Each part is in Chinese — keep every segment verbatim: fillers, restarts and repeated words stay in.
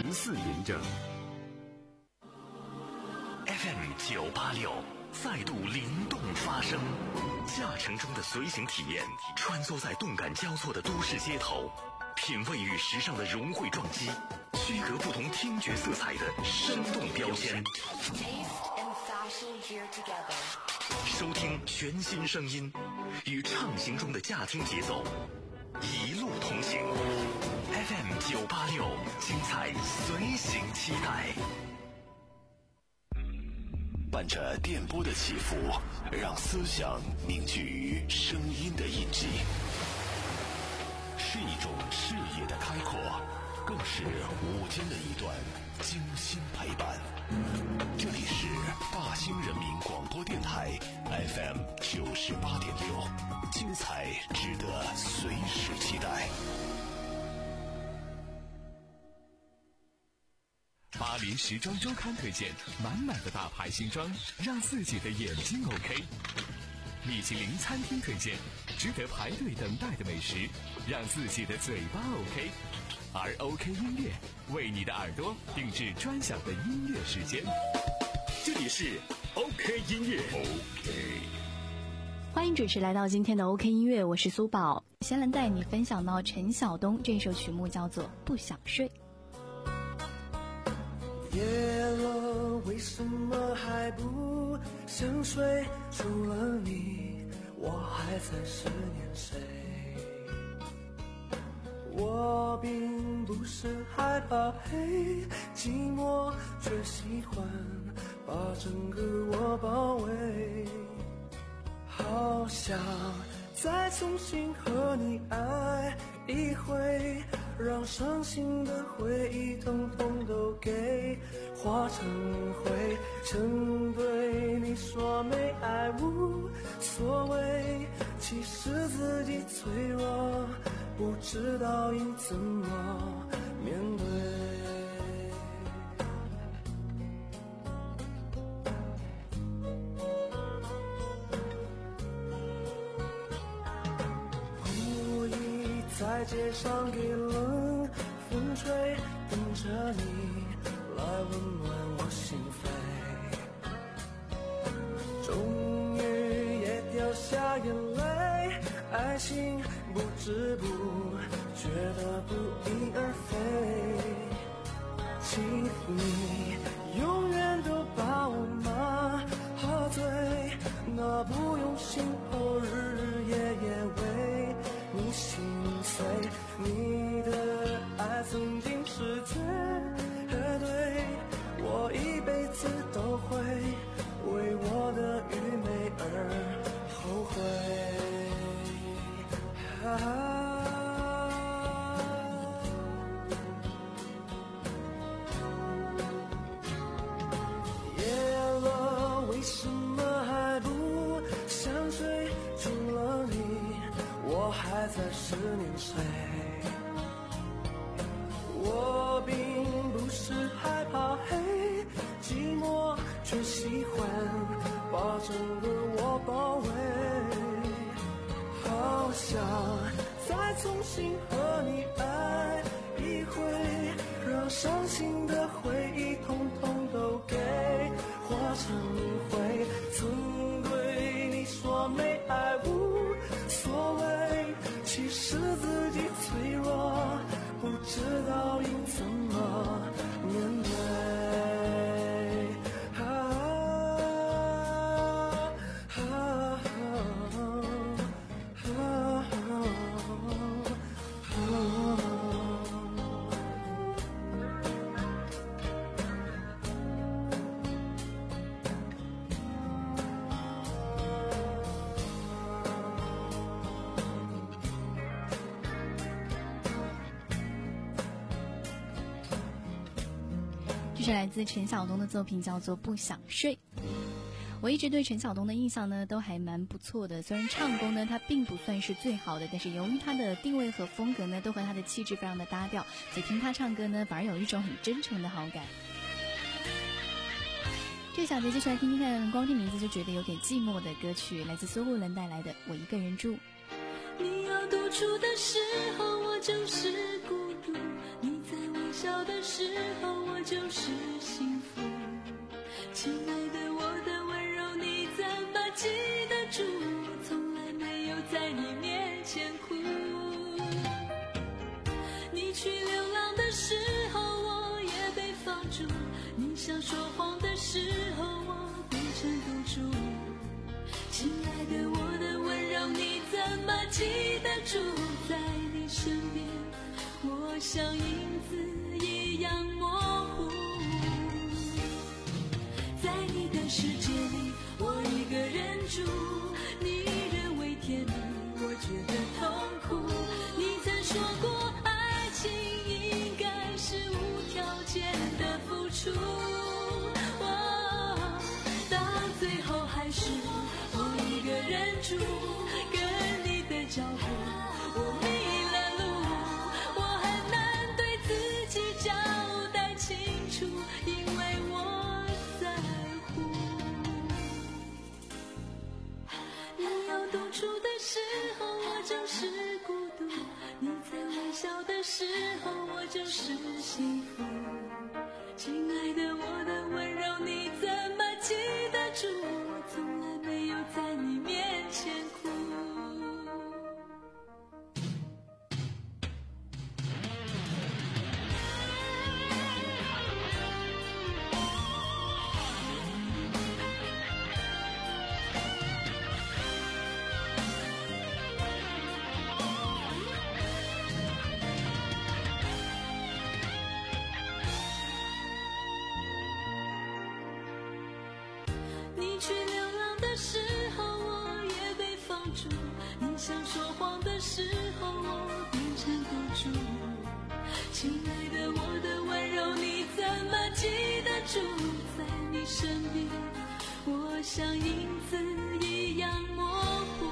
零四临证。 F M 九八六再度灵动发声，驾乘中的随行体验，穿梭在动感交错的都市街头，品味与时尚的融汇撞击，区隔不同听觉色彩的生动标签。收听全新声音，与畅行中的驾听节奏，一路同行。F M 九八六，精彩随行期待。伴着电波的起伏，让思想凝聚于声音的印记，是一种视野的开阔，更是午间的一段精心陪伴。这里是大兴人民广播电台 F M 九十八点六，精彩值得随时期待。 巴黎时装周刊推荐满满的大牌新装，让自己的眼睛 OK。米其林餐厅推荐值得排队等待的美食，让自己的嘴巴 OK。而 OK 音乐为你的耳朵定制专享的音乐时间。这里是 OK 音乐 OK。 欢迎准时来到今天的 OK 音乐，我是苏宝。先来带你分享到陈晓东这首曲目，叫做《不想睡》。 夜了，为什么还不想睡？除了你，我还在思念谁？我并不是害怕黑，寂寞却喜欢把整个我包围。好想再重新和你爱一回，让伤心的回忆统统都给化成灰。曾对你说没爱无所谓，其实自己脆弱，不知道应怎么面对。故意在街上给冷风吹，等着你来温暖我心扉。终于也掉下眼泪，爱情不知不觉得不翼而飞。请你永远都把我麻醉，那不用心后日日夜夜为你心碎。你的爱曾经是绝对，我一辈子都会为我的愚昧而后悔。啊夜了，为什么还不想睡？除了你，我还在思念谁？我并不是害怕黑，寂寞却喜欢把整个我包围。好想再重新和你爱一回，让伤心的回忆统统都给化成灰。曾对你说没爱无所谓，其实自己脆弱，不知道应怎么面对。啊啊啊啊啊这是来自陈晓东的作品，叫做《不想睡》。我一直对陈晓东的印象呢都还蛮不错的，虽然唱功呢他并不算是最好的，但是由于他的定位和风格呢都和他的气质非常的搭调，所以听他唱歌呢反而有一种很真诚的好感。这个小节接下来听听看，光听名字就觉得有点寂寞的歌曲，来自苏慧伦带来的《我一个人住》。 你要独处的时候，我就是孤独，你在我身笑的时候我就是幸福。亲爱的，我的温柔你怎么记得住？从来没有在你面前哭。你去流浪的时候我也被放逐，你想说谎的时候我变成赌注。亲爱的，我的温柔你怎么记得住？在你身边我像影子一样模糊。在你的世界里我一个人住，你认为甜蜜我觉得痛苦。你曾说过爱情应该是无条件的付出，哦，到最后还是我一个人住，跟你的脚步我迷了路，我很难对自己交代清楚，因为我在乎。你有独处的时候我就是孤独，你在微笑的时候我就是幸福。亲爱的，我的温柔你怎么记得住？我从来没有在你面前哭。你去流浪的时候我也被放逐，你想说谎的时候我变成赌注。亲爱的，我的温柔你怎么记得住？在你身边我像影子一样模糊。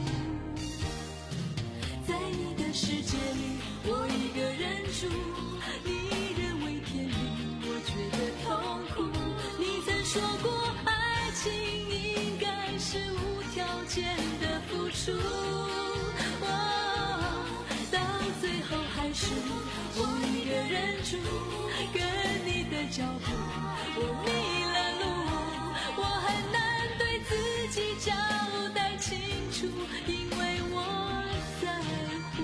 在你的世界里我一个人住，你认为甜蜜我觉得痛苦。你曾说过爱情应该是无条件的付出，哦，到最后还是我一个人住，跟你的脚步我迷了路，我很难对自己交代清楚，因为我在乎。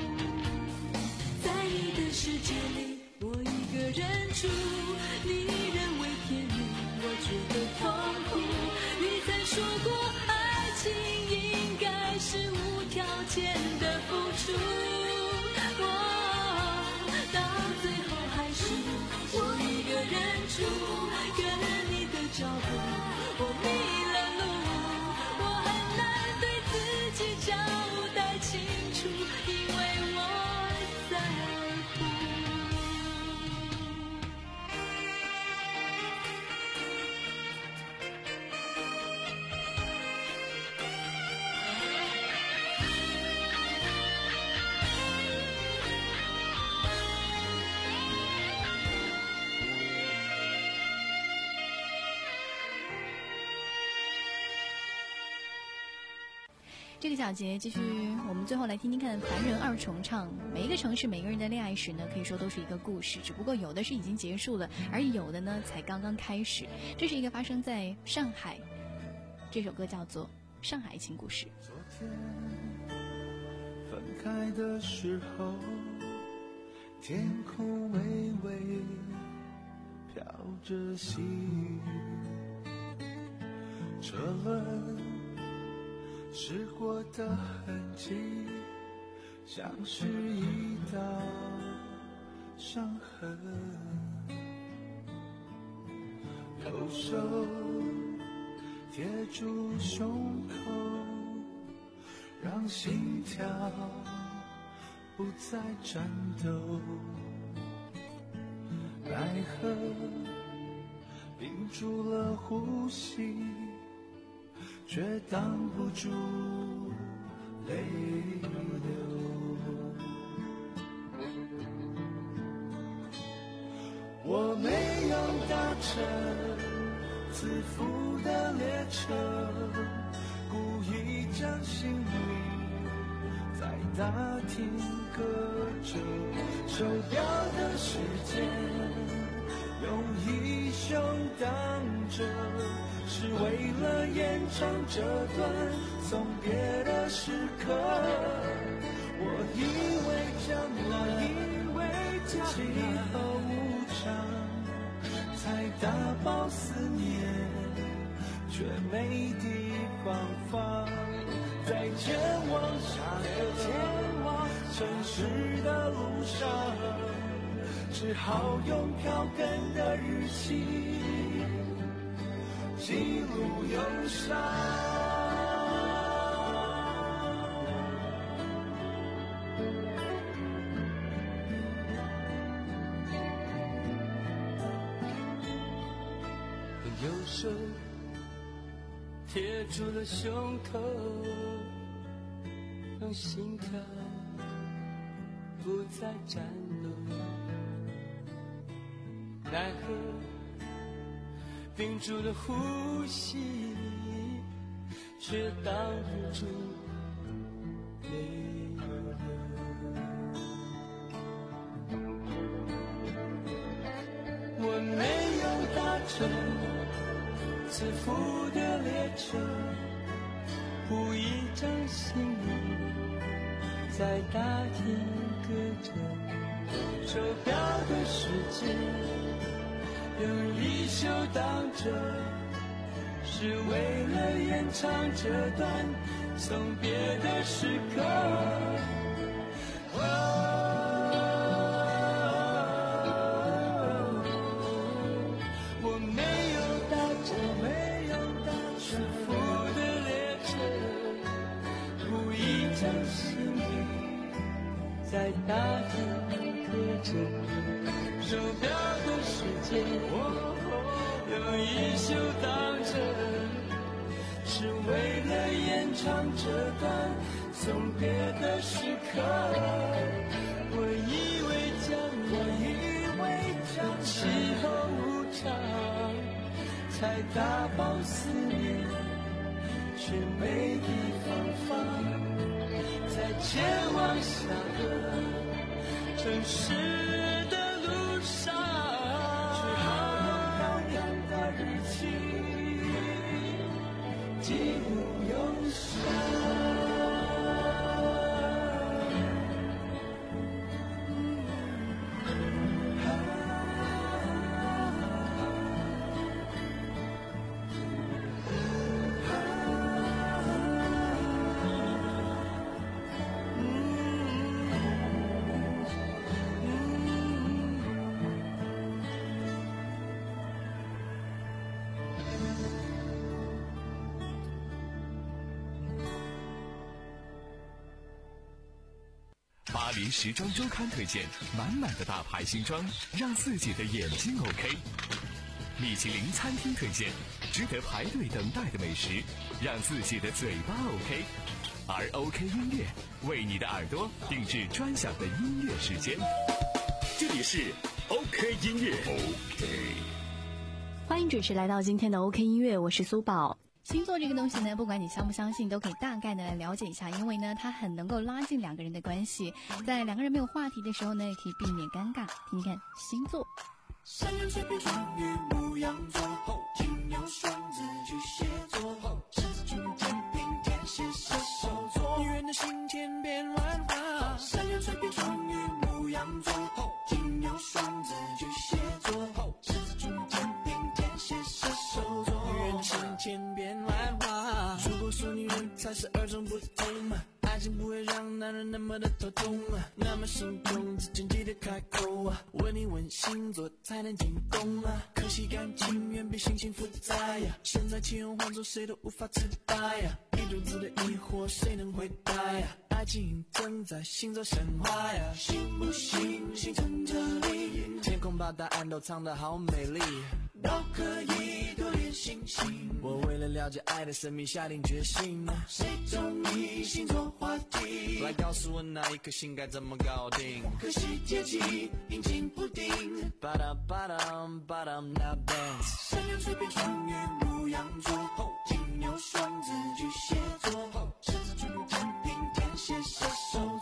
在你的世界里我一个人住，你认为甜蜜我觉得痛苦。你曾说过爱情应该是无条件的付出，哦，到最后还是我一个人住，跟你的脚步我迷了路，我很难对自己交代清楚，因为我在乎。 这个小节继续，我们最后来听听看凡人二重唱。每一个城市每个人的恋爱史呢，可以说都是一个故事，只不过有的是已经结束了，而有的呢才刚刚开始。这是一个发生在上海，这首歌叫做《上海情故事》。 昨天分开的时候，天空微微飘着细雨，车轮驶过的痕迹，像是一道伤痕。右手贴住胸口，让心跳不再颤抖。奈何屏住了呼吸，却挡不住泪流。我没有搭乘自负的列车，故意将行李再大厅隔着手表的时间，用衣袖挡着，是为了延长这段送别的时刻。我以为将来以为气候无常，才打包思念，却没地方放。在前往下个城市的路上，只好用票根的日期记录忧伤。右手贴住了胸口，让心跳不再颤抖。奈何屏住了呼吸，却挡不住泪流。我没有搭乘自负的列车，铺一张行李，在大厅搁着手表的时间，用衣袖挡着，是为了延长这段送别的时刻。在大厅搁着手表的时间，用衣袖挡着，是为了延长这段送别的时刻。我以为将我以为将气候无常，才打包思念，却没地方放。在前往下个城市的路上，只好用漂亮的日期记录忧伤。 巴黎时装周刊推荐满满的大牌新装，让自己的眼睛 OK。米其林餐厅推荐值得排队等待的美食，让自己的嘴巴 OK。而 OK 音乐为你的耳朵定制专享的音乐时间。这里是 OK 音乐 OK。 欢迎准时来到今天的 OK 音乐，我是苏宝。星座这个东西呢，不管你相不相信，都可以大概的来了解一下，因为呢，它很能够拉近两个人的关系，在两个人没有话题的时候呢，也可以避免尴尬。听听看星座。 山羊、水瓶、双鱼、牧羊座，金牛、双子、巨蟹座，狮子、处女、天平、天蝎、射手座。女人的心千变万化，山羊、水瓶、双鱼、牧羊座，金牛、双子、巨蟹座，狮子、处女、天平、天蝎、射手座。女人的心千变万化，如果说女人才是二种不同，爱情不会让男人那么的头痛，那么心痛之前记得开口啊，问你问星座才能进攻啊。可惜感情远比心情复杂呀，身在其中换做谁都无法自拔呀，一肚子的疑惑谁能回答呀？爱情正在星座神话呀，信不信星辰这里，天空把答案都藏得好美丽，都可以多连星星。我为了了解爱的神秘下定决心，谁中意星座话题？来告诉我那一颗星该怎么搞定？可惜天气阴晴不定，巴达巴达巴达 now dance。山羊、水瓶、双鱼、牧羊座，金牛、双子、巨蟹座，狮子、处女、天平、天蝎、射手。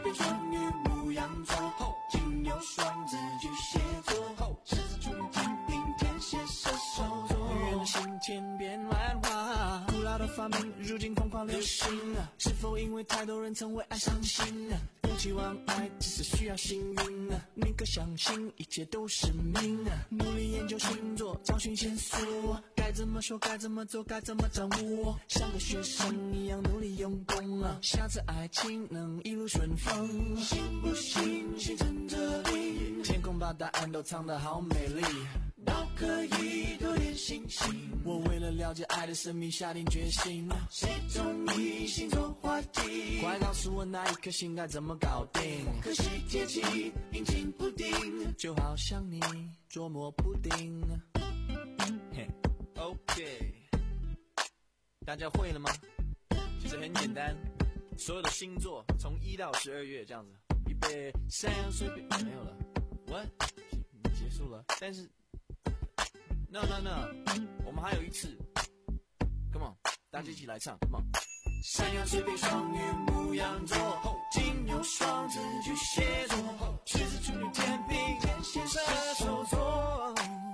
便双鱼牧羊座，金牛双子巨蟹座，狮子处女天平天蝎射手座。女人的心千变万化，古老的发明如今疯狂流行，是否因为太多人曾为爱伤心？不期望爱只是需要幸运，宁可相信一切都是命。努力研究星座，找寻线索，该怎么说该怎么做该怎么掌握，像个学生一样努力用功，下次爱情能一路顺风。信不信星辰这里，天空把答案都藏得好美丽，都可以多点信心。我为了了解爱的神秘下定决心，谁中意星座话题？快告诉我那一颗星该怎么搞定？可惜天气阴晴不定，就好像你捉摸不定。嘿 OK， 大家会了吗？其实很简单，所有的星座从一到十二月这样子，预备山羊水瓶没有了 ，What 结束了，但是 No No No， 我们还有一次 ，Come on， 大家一起来唱 ，Come on。山羊水瓶双鱼牧羊座，金牛双子巨蟹座，狮子处女天平天蝎射手座。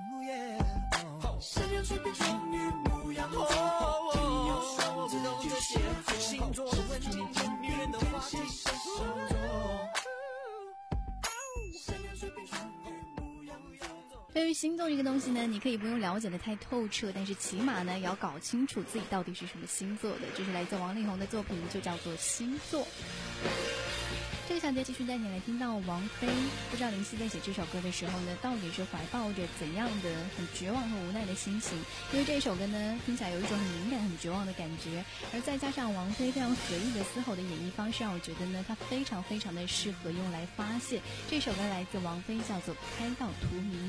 山羊水瓶双鱼牧羊座，金牛双子巨蟹座，星座的问题，女人的话题，射手座。山羊水瓶双鱼牧羊座。 对于星座这个东西呢，你可以不用了解的太透彻，但是起码呢，也要搞清楚自己到底是什么星座的。这是来自王力宏的作品，就叫做《星座》。这个小节继续带你来听到王菲，不知道林夕在写这首歌的时候呢，到底是怀抱着怎样的很绝望和无奈的心情？因为这首歌呢，听起来有一种很敏感、很绝望的感觉，而再加上王菲非常随意的嘶吼的演绎方式，让我觉得呢，它非常非常的适合用来发泄。这首歌来自王菲，叫做《开到荼蘼》。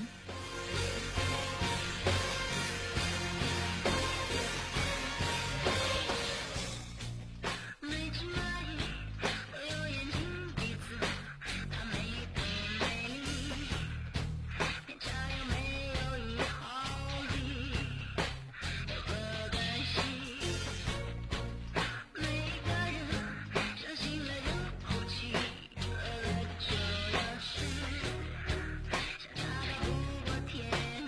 天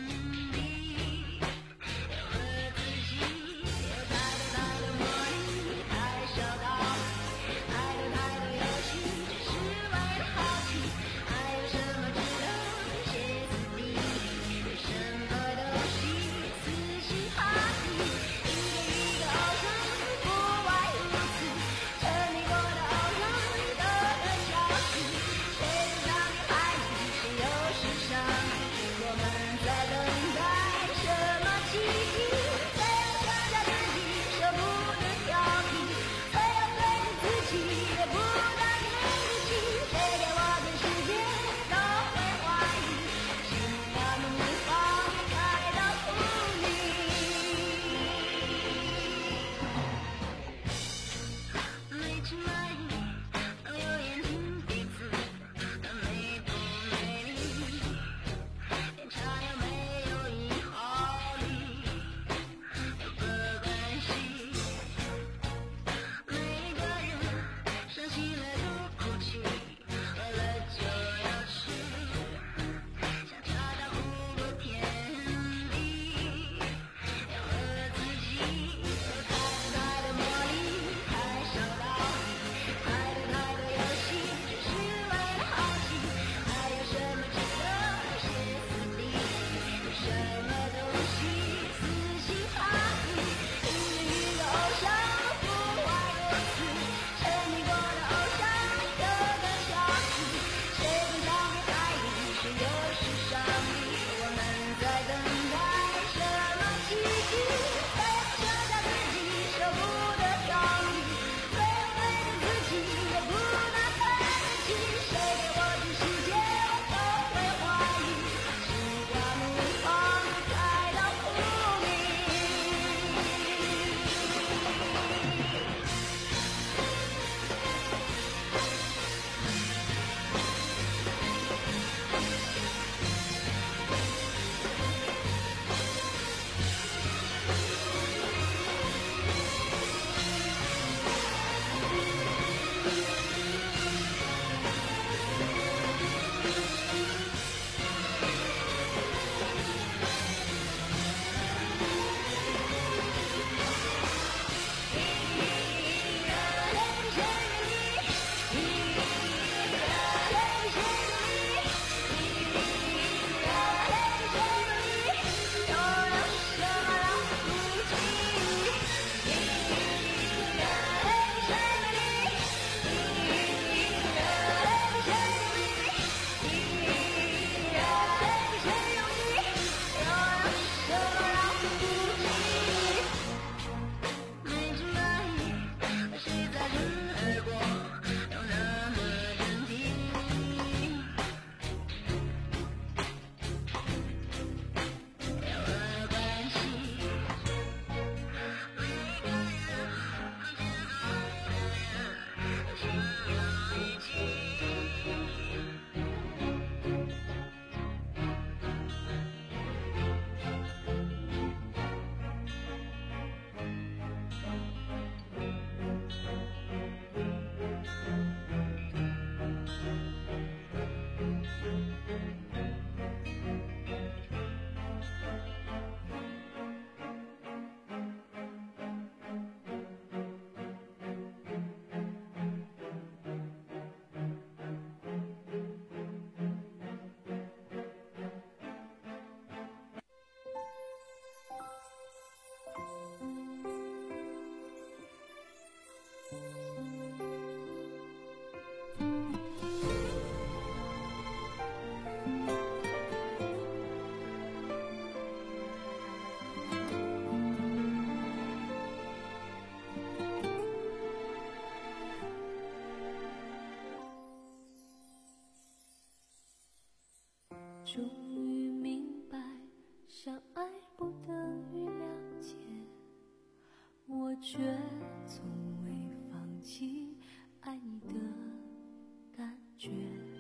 终于明白，相爱不等于了解，我却从未放弃爱你的感觉。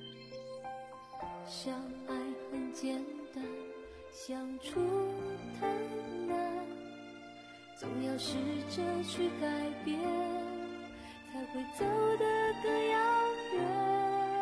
相爱很简单，相处太难，总要试着去改变，才会走得更遥远。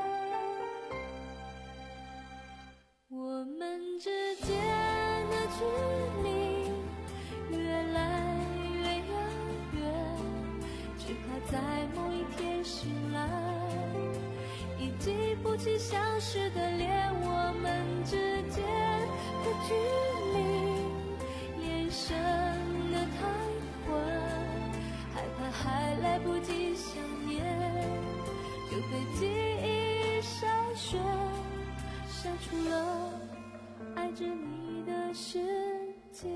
我们之间的距离越来越遥远，只怕在某一天醒来，已记不起相识的脸。我们之间的距离连伸得太宽，害怕还来不及想念，就被记忆筛选，删除了爱着你的世界。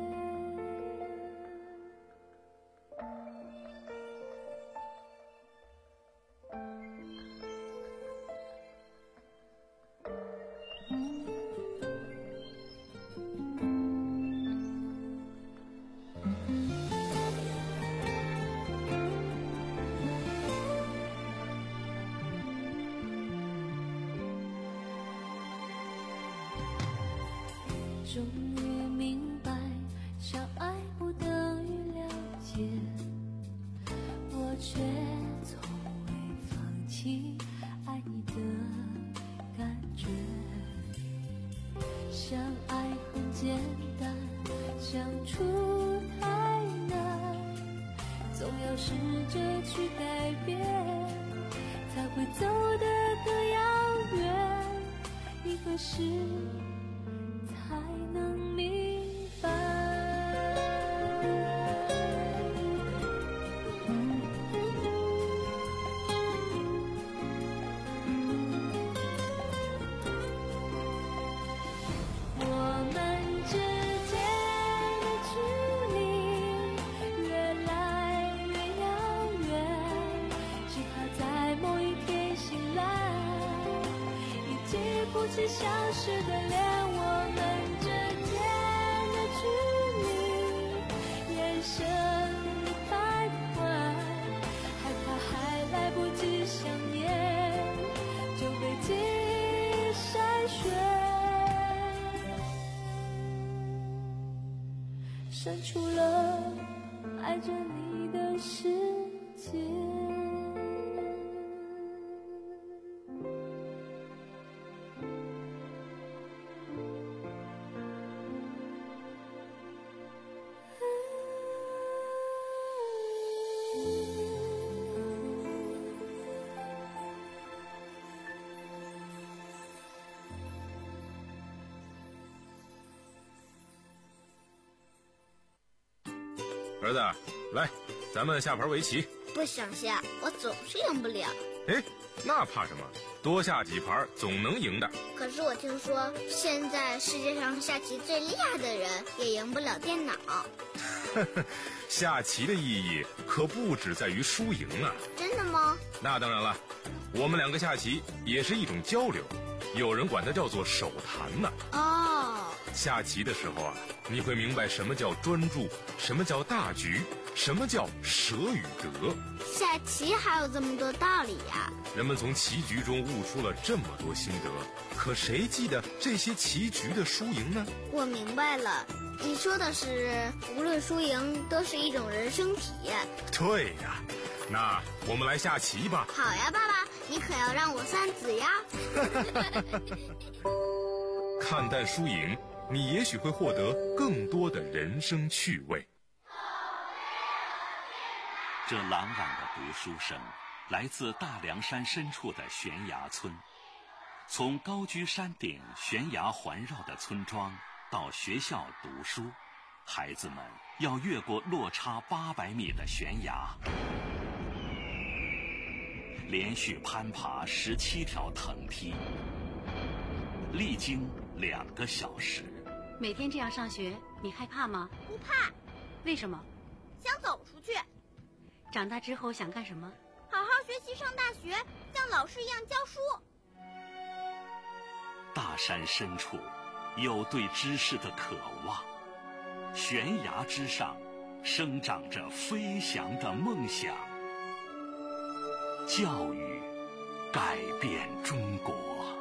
终于明白，相爱不等于了解，我却从未放弃爱你的感觉。相爱很简单，相处太难，总要试着去改变，才会走得更遥远。一个是才能明白，我们之间的距离越来越遥远，只怕在某一天醒来，已记不起相识的脸。我们之间的距离延伸得太宽，害怕还来不及想念，就被记忆筛选，删除了爱着你的世界。 儿子，来，咱们下盘围棋。 不想下，我总是赢不了。 哎，那怕什么？多下几盘总能赢的。 可是我听说，现在世界上下棋最厉害的人也赢不了电脑。 下棋的意义可不只在于输赢啊。 真的吗？ 那当然了，我们两个下棋也是一种交流，有人管它叫做手谈呢。 哦， 下棋的时候啊，你会明白什么叫专注，什么叫大局，什么叫舍与得。 下棋还有这么多道理呀！ 人们从棋局中悟出了这么多心得，可谁记得这些棋局的输赢呢？ 我明白了，你说的是无论输赢都是一种人生体验。 对呀，那我们来下棋吧。 好呀，爸爸，你可要让我算子呀。 看淡输赢，你也许会获得更多的人生趣味。 这朗朗的读书声来自大凉山深处的悬崖村。从高居山顶悬崖环绕的村庄到学校读书，孩子们要越过落差八百米的悬崖，连续攀爬十七条藤梯，历经两个小时。 每天这样上学，你害怕吗？ 不怕。 为什么？ 想走出去。 长大之后想干什么？ 好好学习，上大学，像老师一样教书。 大山深处有对知识的渴望，悬崖之上生长着飞翔的梦想。教育改变中国。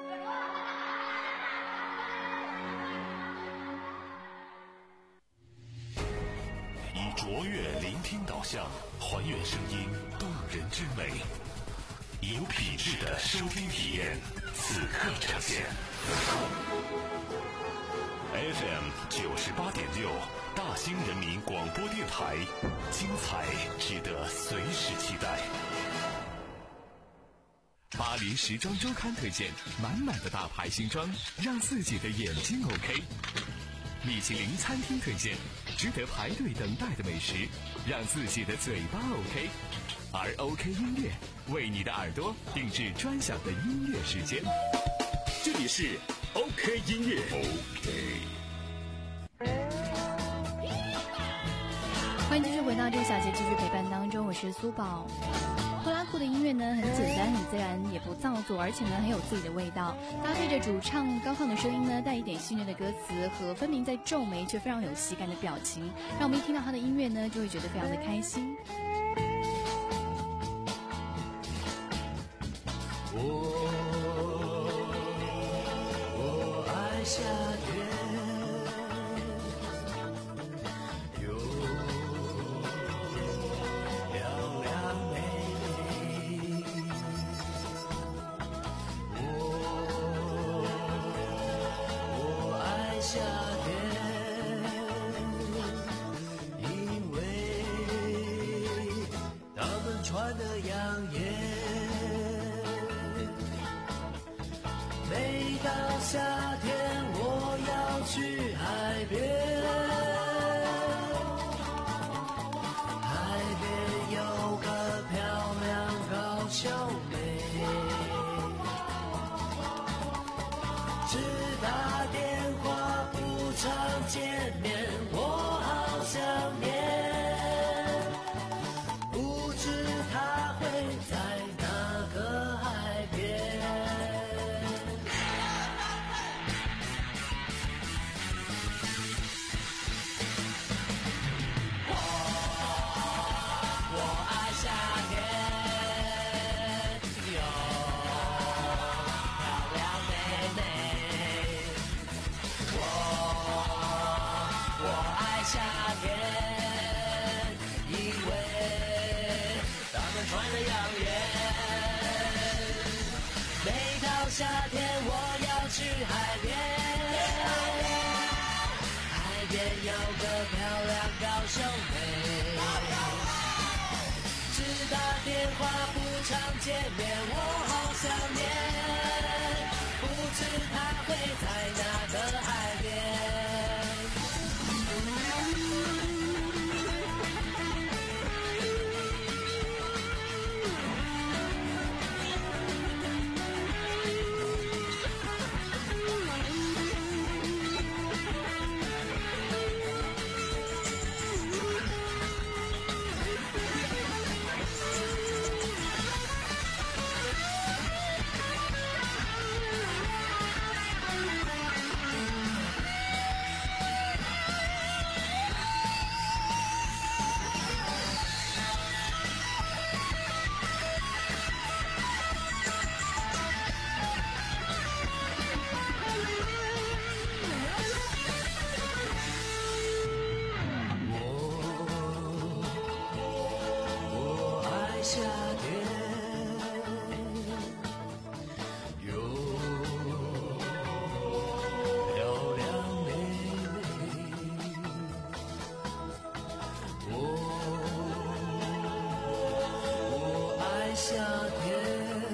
以卓越聆听导向，还原声音动人之美，以有品质的收听体验，此刻呈现。F M 九十八点六，大兴人民广播电台，精彩值得随时期待。 巴黎时装周刊推荐，满满的大牌新装，让自己的眼睛 OK。米其林餐厅推荐，值得排队等待的美食，让自己的嘴巴 OK。而 OK 音乐为你的耳朵定制专享的音乐时间。这里是 OK 音乐 OK。 欢迎继续回到这个小节继续陪伴当中，我是苏宝。呼啦库的音乐呢，很简单、很自然，也不造作，而且呢很有自己的味道。搭配着主唱高亢的声音呢，带一点戏谑的歌词和分明在皱眉却非常有喜感的表情，让我们一听到他的音乐呢，就会觉得非常的开心。 我我爱夏天。夏天，因为他们穿得养眼。每到夏天，我要去海边，海边有个漂亮高秀妹，只打电话。常见面，我好想念，不知他会在哪个海边。我我爱夏天，有漂亮妹妹。我爱夏天，因为他们穿得养眼。每到夏天，我要去海边，海边有个漂亮高秀妹，只打电话不常见面，我好想念，不知他会在哪个海边。夏天有漂亮妹妹，我我爱夏天，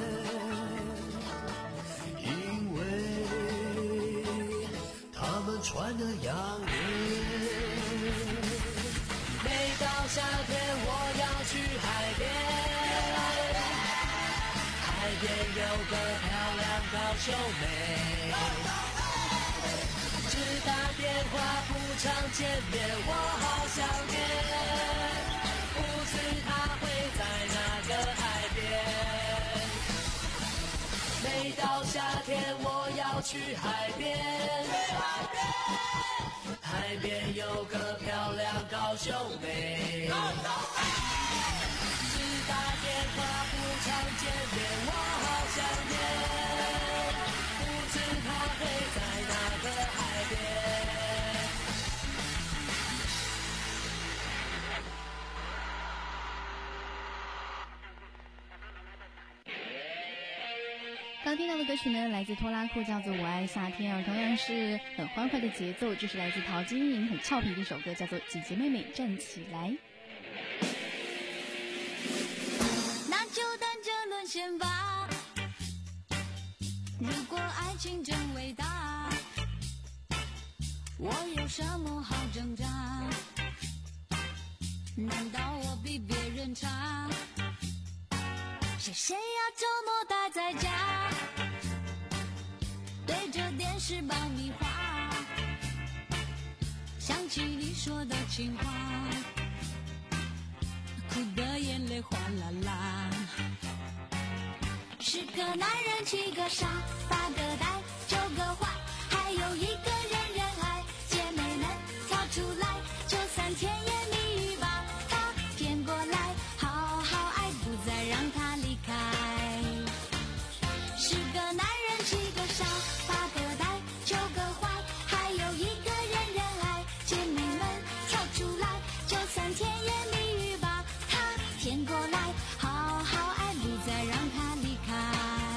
因为他们穿得养眼。每到夏天，我要去海边。海边有个漂亮高秀妹，只打电话不常见面，我好想念，不知她会在哪个海边。每到夏天，我要去去海边，海边有个漂亮高秀妹，只打电话不常见面，我好想念，不知她会在哪个海边。 刚听到的歌曲呢，来自拖拉库，叫做《我爱夏天》啊，同样是很欢快的节奏，这是来自陶晶莹很俏皮的一首歌，叫做《姐姐妹妹站起来》。 那就等着沦陷吧，如果爱情真伟大，我有什么好挣扎？难道我比别人差？谁谁呀周末待在家，对着电视爆米花，想起你说的情话，哭的眼泪哗啦啦。十个男人七个傻，八个呆九个坏，还有一个人人爱，姐妹们跳出来，就算甜言蜜语把它骗过来，好好爱，不再让它离开。十个男人七个傻，八个呆九个坏，还有一个人人爱，姐妹们跳出来，就算甜言蜜语把它骗过来，好好爱，不再让它离开。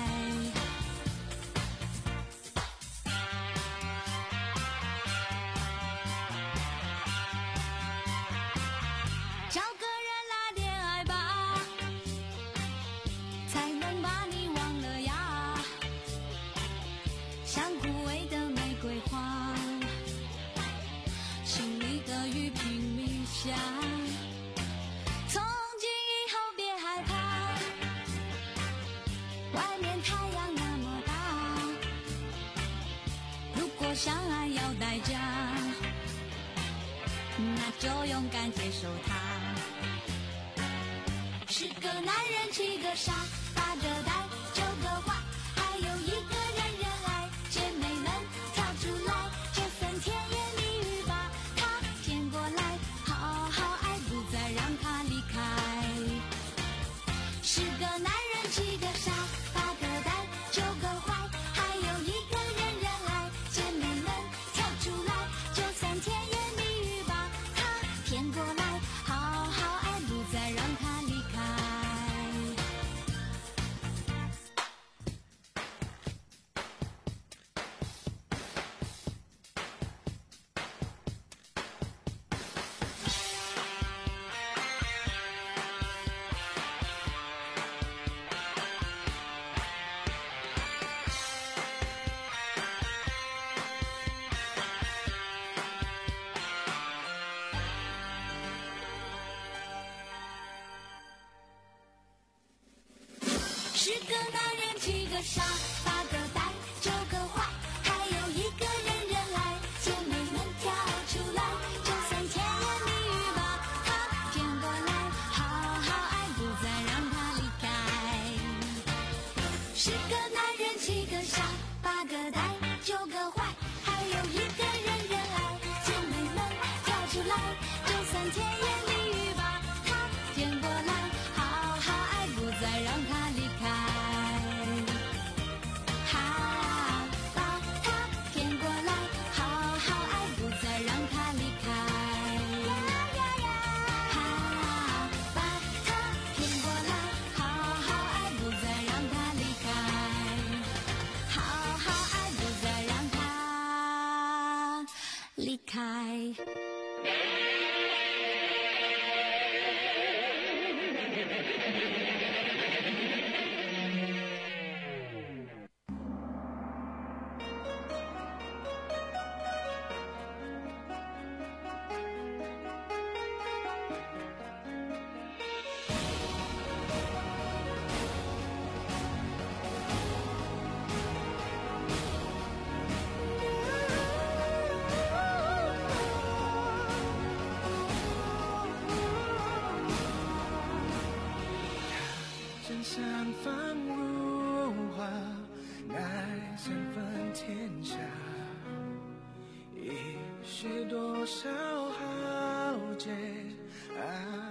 找个人来恋爱吧，才能把你忘了呀，像枯萎的玫瑰花，心里的雨拼命下，从今以后别害怕，外面太阳那么大，如果相爱要代价，那就勇敢接受它。十个男人七个傻，八个呆九个坏，还有一个人人爱，姐妹们跳出来，就算甜言蜜语把它骗过来，好好爱，不再让它离开。十个男人七个傻，八个呆九个坏，还有一个人人爱，姐妹们跳出来，就算甜言蜜语把它骗过来，好好爱，不再让它离开。十个男人七个傻，八个呆九个坏，还有一个人人爱，姐妹们跳出来，就算甜言蜜语把它骗过来，好好爱，不再让它离开。十个男人七个傻，八个呆九个坏，还有一个人人爱，姐妹们跳出来，就算甜言蜜语把它骗过来，好好爱，不再让它离开。哈，把它骗过来，好好爱，不再让它离开。哈，把它骗过来，好好爱，不再让它离开。好好爱，不再让它离开。 是多少浩劫啊！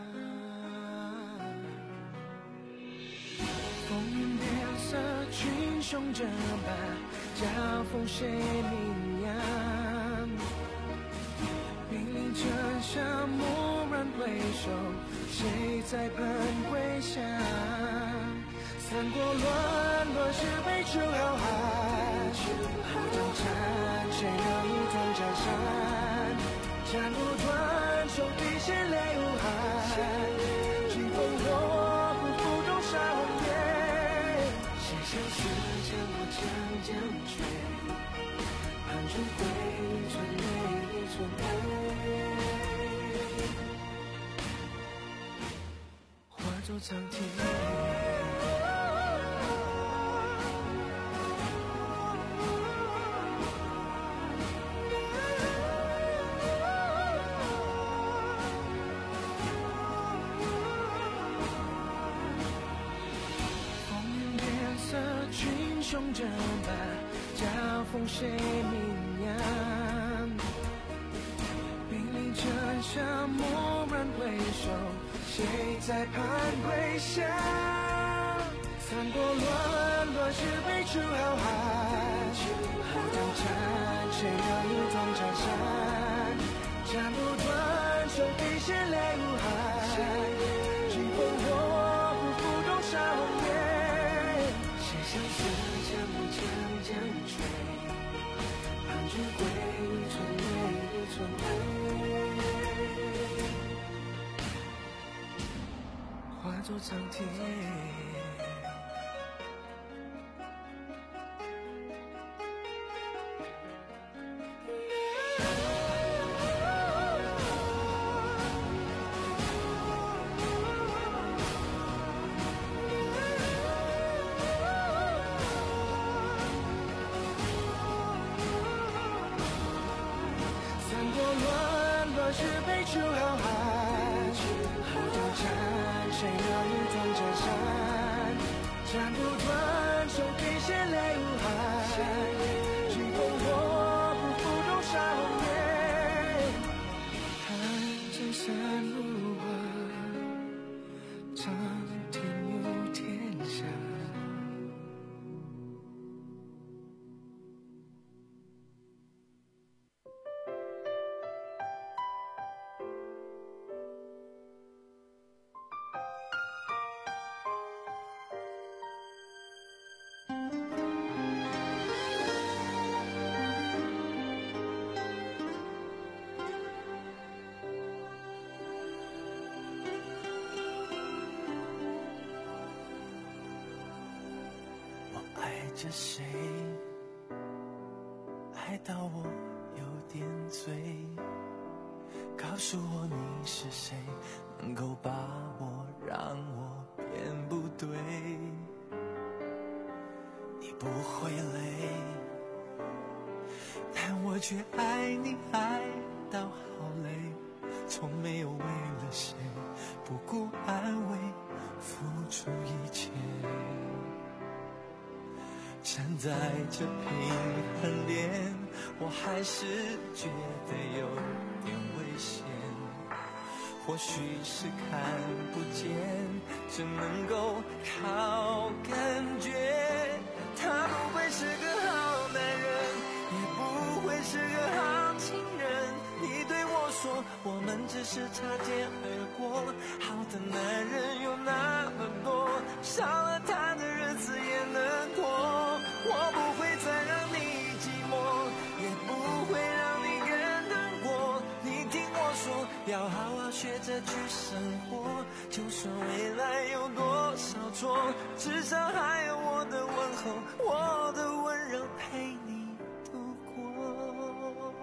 风云变色，群雄争霸，交锋谁名扬？兵临城下，蓦然回首，谁在盼归乡？三国乱，乱世悲出浩瀚，不争战，谁能一统江山？斩不断，手笔血泪无憾，疾风落，不负重杀红颜。谁相思，将我将将追，盼春归，一寸泪，一寸泪，化作苍天。群雄争霸，交锋谁名扬？兵临城下，蓦然回首，谁在盼归乡？三国乱，乱世悲出浩瀚，不争战，谁能一统江山？斩不断，手笔血泪无憾，疾风落，不负重杀红颜。相思将我将将追，盼春归，一寸泪，一寸泪，化作苍天。是悲出浩瀚，不争战，谁能一统江山？斩不断，手笔血泪无憾，疾风落，不负重杀红颜。看江山如画，长天有天下。爱着谁，爱到我有点醉，告诉我你是谁，能够把我让我变不对。你不会累，但我却爱你爱到好累，从没有为了谁不顾安慰付出一切。站在这平衡点，我还是觉得有点危险。或许是看不见，只能够靠感觉。他不会是个好男人，也不会是个好情人。你对我说，我们只是擦肩而过。好的男人有那么多，少了他的日子也能过。我不会再让你寂寞，也不会让你更难过。你听我说，要好好学着去生活，就算未来有多少错，至少还有我的问候，我的温柔陪你度过。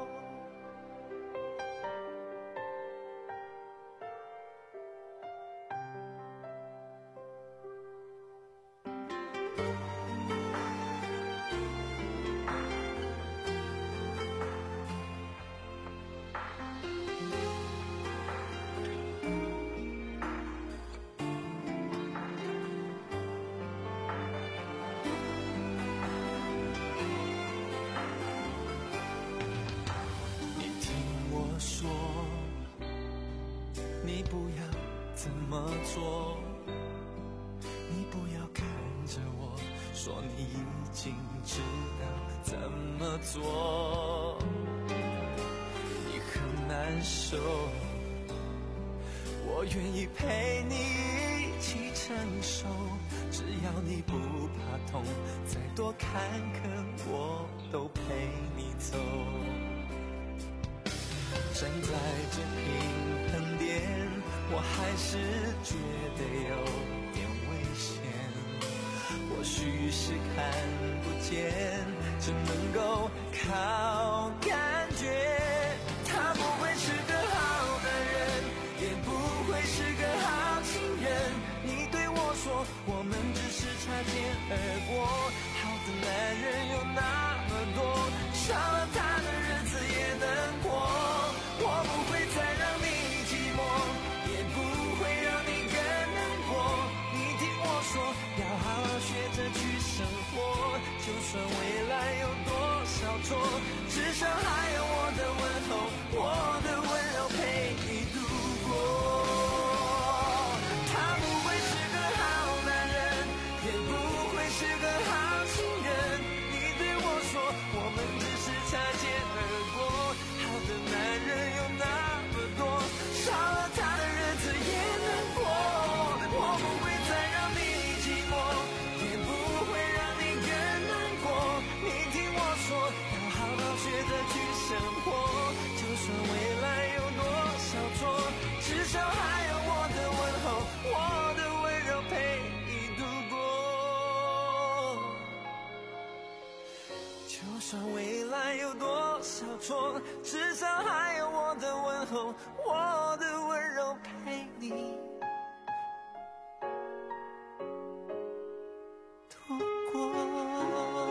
做。你不要看着我说你已经知道怎么做，你很难受，我愿意陪你一起承受，只要你不怕痛，再多坎坷我都陪你走。站在这平衡点，我还是觉得有点危险，或许是看不见，只能够靠感觉。他不会是个好男人，也不会是个好情人，你对我说我们只是擦肩而过，好的男人有那么多，少了他的日子也难过。我不会再让你寂寞，也不会让你更难过，你听我说，要好好学着去生活，就算未来有多少错，至少还有我的问候，我的温柔陪你度过。他不会是个好男人，也不会是个好情人，你对我说我们只是擦肩而过，好的男人有那么多，少了他的日子也难过。我不会再让你寂寞，也不会让你更难过，你听我说，要好好学着去生活，就算未来有多少错，至少还有我的问候，我的温柔陪你度过。就算未来有多少错，至少还有我的问候，我的温柔陪你度过。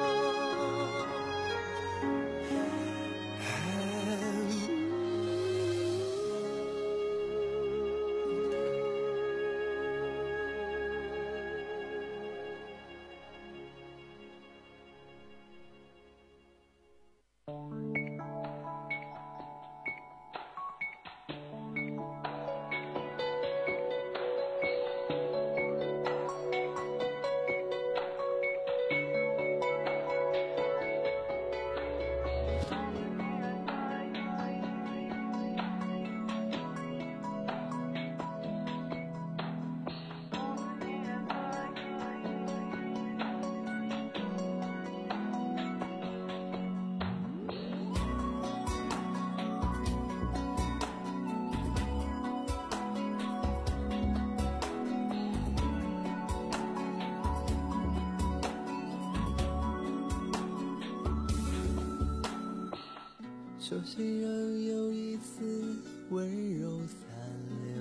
手心仍有一丝温柔残留，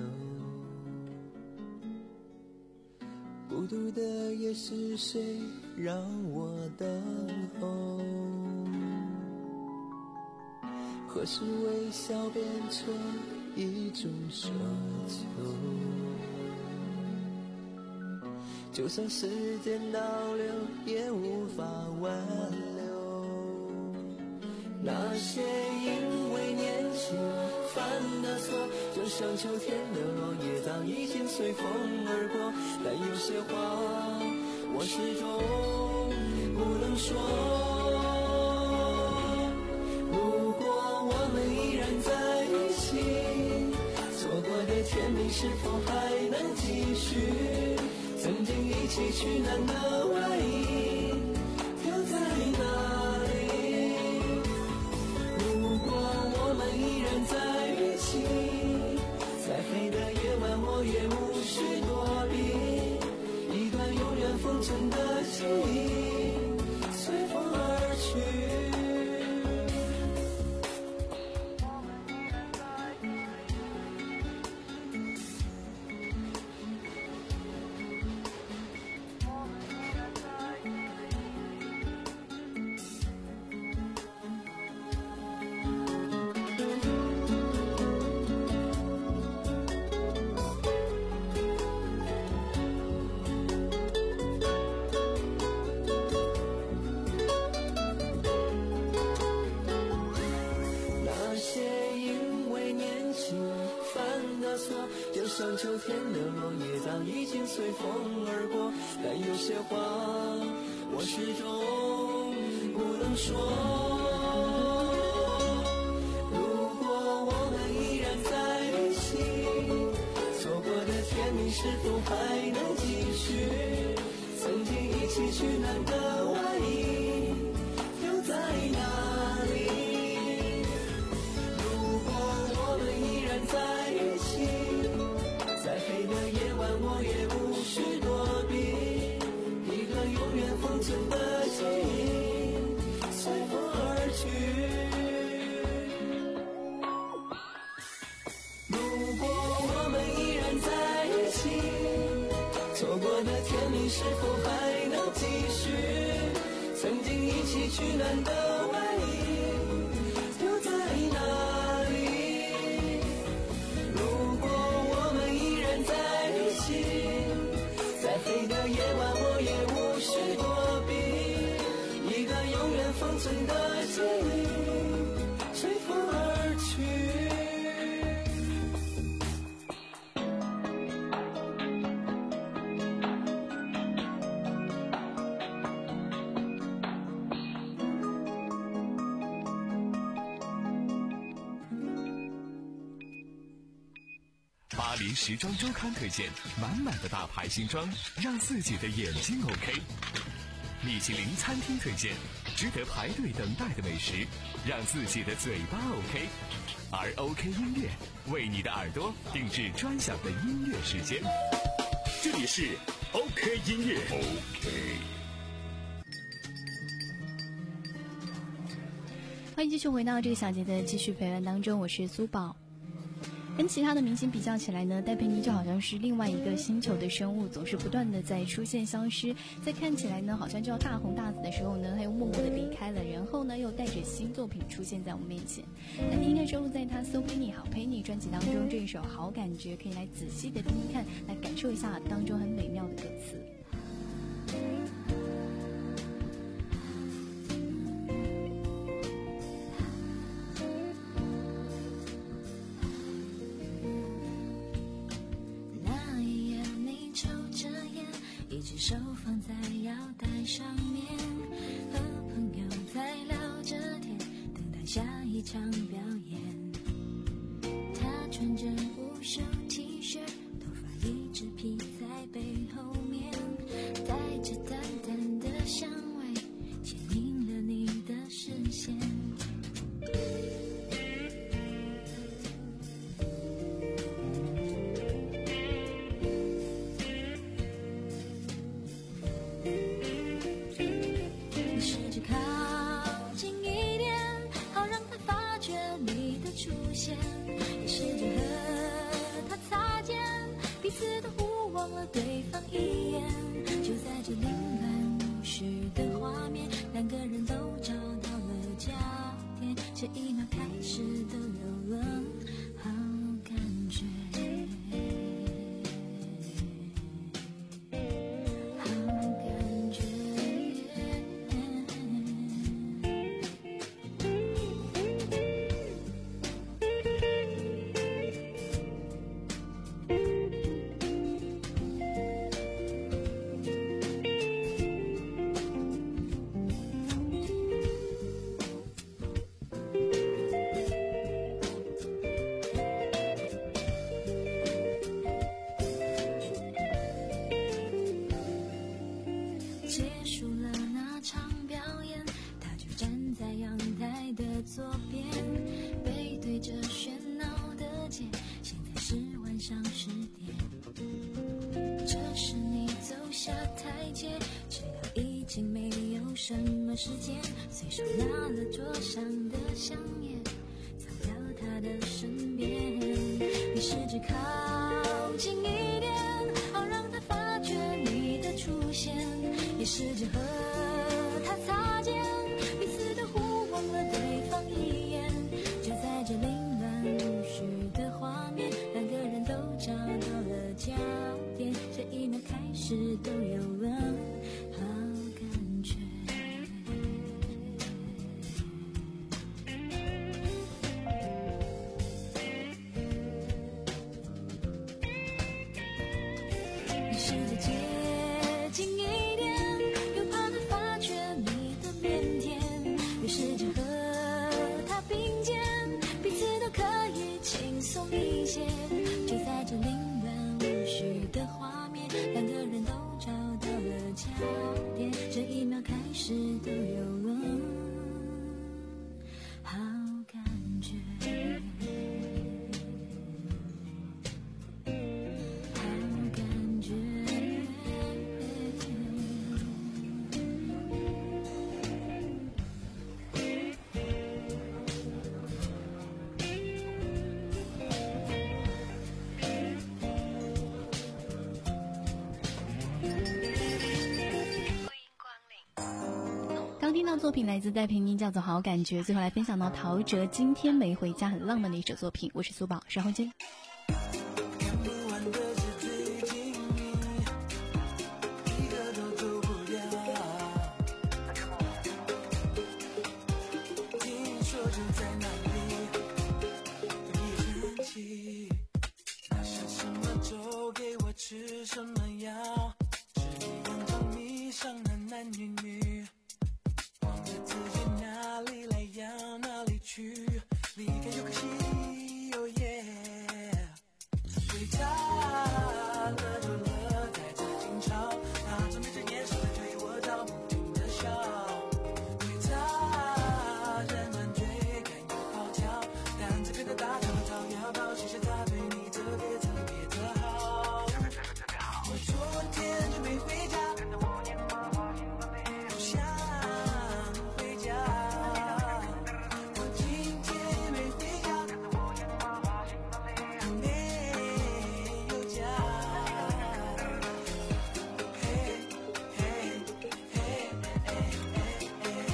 孤独的也是谁让我等候，何时微笑变成一种奢求，就算时间倒流也无法挽留，那些因为年轻犯的错，就像秋天的落叶，早已经随风而过，但有些话我始终不能说。如果我们依然在一起，错过的甜蜜是否还能继续？曾经一起取暖的外衣丢在哪里？依然在一起，再黑的夜晚我也无需躲避，一段永远封存的记忆随风而去。我们依然在一起， 像秋天的落叶早已经随风而过，但有些话我始终不能说。如果我们依然在一起，错过的甜蜜是否还能继续？曾经一起取暖的外衣又在哪里？如果我们依然在一起，再黑的夜晚我也无需躲避，一个永远封存的记忆随风而去。如果我们依然在一起，错过的甜蜜是否还能继续？曾经一起取暖的外衣又在哪里？如果我们依然在一起，再黑的夜晚我也无需躲避，一个永远封存的记忆随风而去。 巴黎时装周刊推荐满满的大牌新装，让自己的眼睛 OK。米其林餐厅推荐值得排队等待的美食，让自己的嘴巴 OK。而 OK 音乐为你的耳朵定制专享的音乐时间。这里是 OK 音乐 OK。 欢迎继续回到这个小节的继续陪伴当中，我是苏宝。跟其他的明星比较起来呢，戴佩妮就好像是另外一个星球的生物，总是不断的在出现消失，在看起来呢好像就要大红大紫的时候呢，他又默默的离开了，然后呢又带着新作品出现在我们面前。那你应该收录在他 So Penny 好 Penny 专辑当中这一首好感觉，可以来仔细的听听看，来感受一下当中很美妙的歌词。 一只手放在腰带上面，和朋友在聊着天，等待下一场表演。他穿着无袖 T 恤，头发一直披在背后面，带着淡淡的香味，牵引了你的视线。也试着和他擦肩，彼此都互望了对方一眼。就在这凌乱无序的画面，两个人都找到了焦点，这一秒开始都有了好感觉。左边背对着喧闹的街，现在是晚上十点。这时你走下台阶，知道已经没有什么时间，随手拿了桌上的香烟，走到他的身边。你试着靠近一点，好让他发觉你的出现，也试着和他擦肩，彼此都互望了对方一眼。就在这凌乱无序的画面，两个人都找到了焦点，这一秒开始都有了好感觉。 道作品来自戴平宁，叫做好感觉。最后来分享到陶喆今天没回家，很浪漫的一首作品。我是苏宝，稍后见。 吃什么药？是一样常迷上男男女女，忘了自己哪里来要哪里去，离开又可惜哦耶。回家了就了，在这经潮，他正闭着眼神在对我照，不停的笑。回家人们追赶又跑跳，但这边的大跳逃要跑，谢谢他对你特别特别的好。我昨天就没回家，不想回家。我今天也没回家，没有家。嘿嘿嘿嘿嘿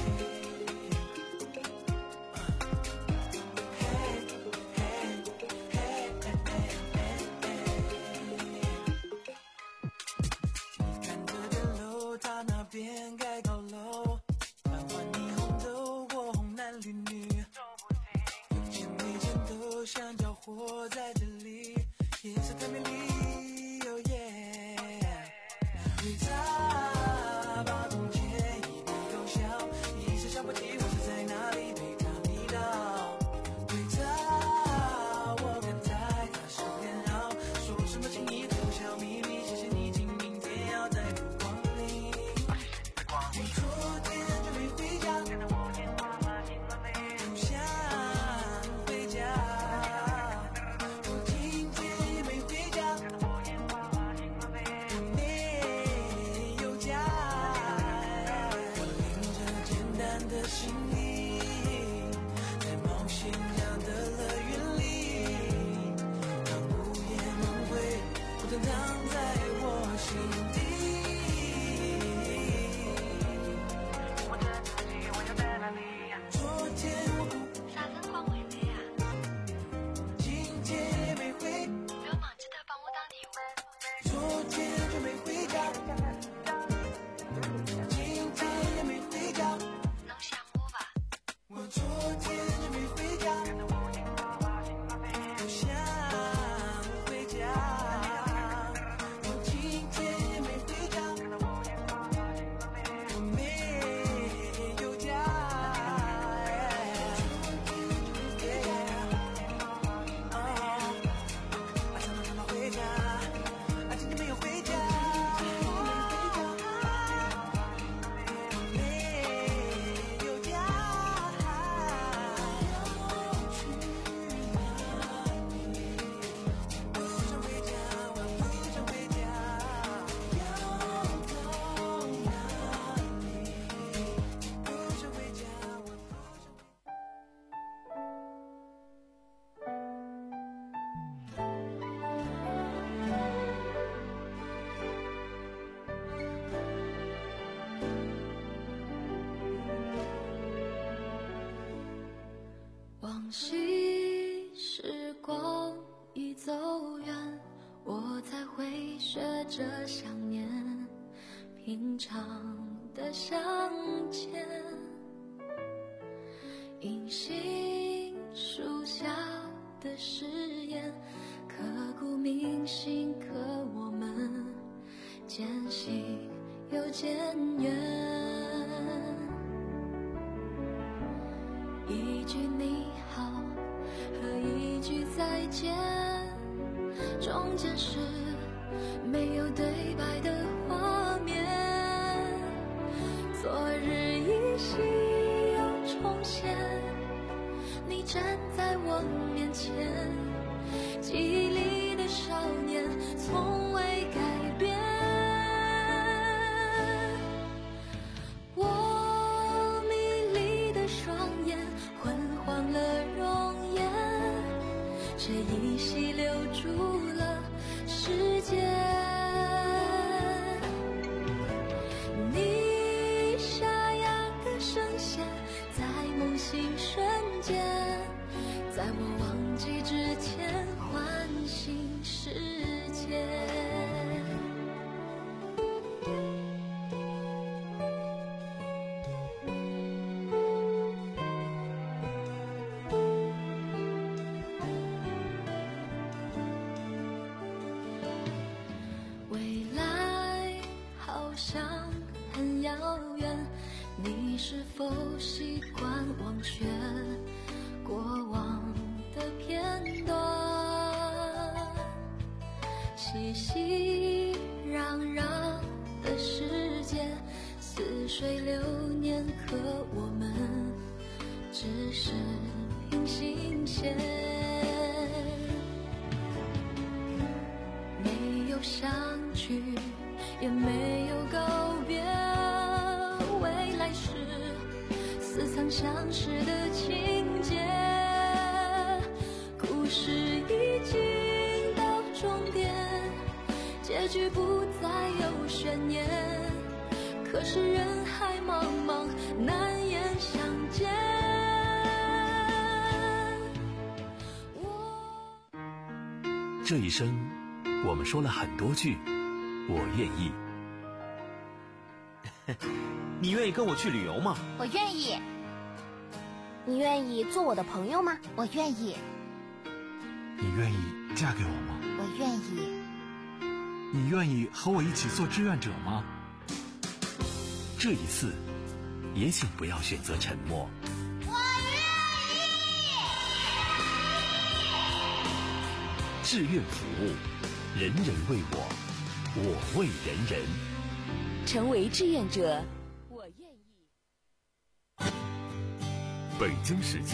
他那边盖高楼，繁华霓虹灯火红男绿女，有钱没钱都想交活在这里，夜色太美丽哦耶。回家把从前一笔勾销，一时想不起我是在哪里被他迷倒。回家我敢在他身边绕，说什么情谊都小秘密，谢谢你今明天要再度光临。我昨天就没回家，不想回家。我今天也没回家，没有家。我拎着简单的行李，在冒险家的乐园里，当午夜梦回，不曾躺在我心底。昨天我不啥辰光回来呀？ 今天也没回， 不要忘记他帮我打电话。 昨天就没回家，今天也没回家。 能想我吧？ 我昨天就没回家，不想回家。我今天也没回家，我没有家。 往昔时光已走远，我才会学着想念，平常的相见。银杏树下的誓言，刻骨铭心，可我们渐行又渐远。一句你好和一句再见，中间是没有对白的画面。昨日依稀又重现，你站在我面前，记忆里的少年从未改变。我迷离的双眼昏黄了容颜，却依稀留住了时间。你沙哑的声在我忘记之前唤醒世界。未来好像很遥远，你是否习惯忘却过往的片段？熙熙攘攘的世界，似水流年，可我们只是平行线。没有相聚，也没有告别，未来是似曾相识的情节。故事已经到终点，结局不再有悬念，可是人海茫茫，难言相见。 这一生我们说了很多句我愿意。 你愿意跟我去旅游吗？ 我愿意。 你愿意做我的朋友吗？ 我愿意。 你愿意嫁给我吗？ 我愿意。 你愿意和我一起做志愿者吗？ 这一次也请不要选择沉默。 我愿意。 志愿服务，人人为我，我为人人。 成为志愿者，我愿意。 北京时间